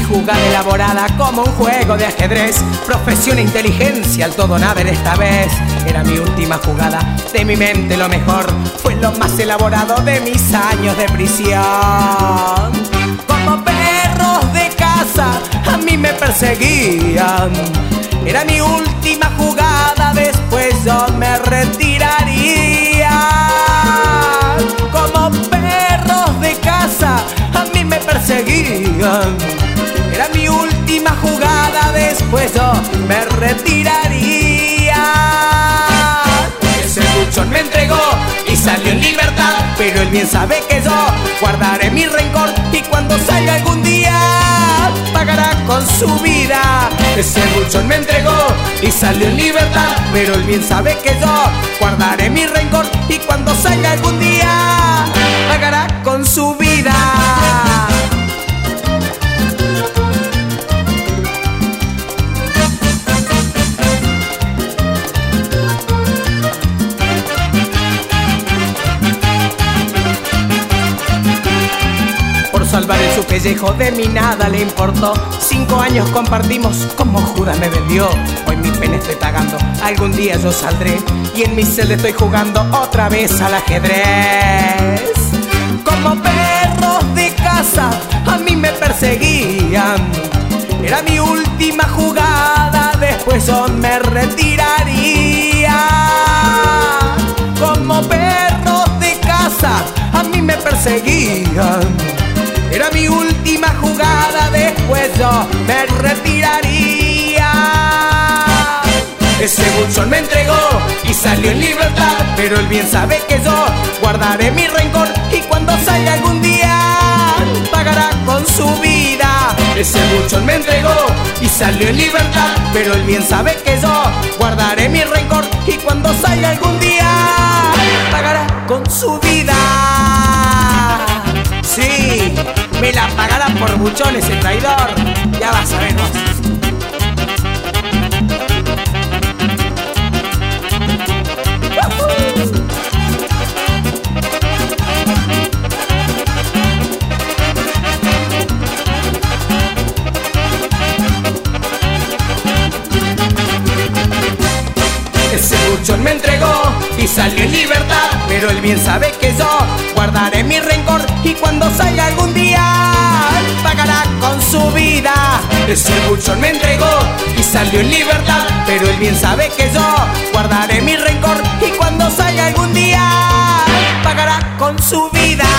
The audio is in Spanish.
jugada elaborada como un juego de ajedrez. Profesión e inteligencia, al todo nada en esta vez. Era mi última jugada, de mi mente lo mejor. Fue lo más elaborado de mis años de prisión. Como perros de casa a mí me perseguían. Era mi última jugada, después yo me retiraría. Como perros de casa a mí me perseguían. Era mi última jugada, después yo me retiraría. Ese buchón me entregó y salió en libertad, pero él bien sabe que yo guardaré mi rencor, y cuando salga algún día pagará con su vida. Ese buchón me entregó y salió en libertad, pero él bien sabe que yo guardaré mi rencor, y cuando salga algún día pagará con su vida. Salvar en su pellejo, de mí nada le importó. 5 años compartimos como Judas me vendió. Hoy mi pena estoy pagando, algún día yo saldré, y en mi celda estoy jugando otra vez al ajedrez. Como perros de casa a mí me perseguían. Era mi última jugada, después yo me retiraría. Como perros de casa a mí me perseguían. Era mi última jugada, después yo me retiraría. Ese buchón me entregó y salió en libertad, pero él bien sabe que yo guardaré mi rencor, y cuando salga algún día pagará con su vida. Ese buchón me entregó y salió en libertad, pero él bien sabe que yo guardaré mi rencor, y cuando salga algún día pagará con su vida. Sí, me la pagará por buchón ese traidor. Ya vas a ver vos. Ese buchón me entregó y salió en libertad, pero él bien sabe que yo guardaré mi rencor, y cuando salga algún día pagará con su vida. Ese buchón me entregó y salió en libertad, pero él bien sabe que yo guardaré mi rencor, y cuando salga algún día pagará con su vida.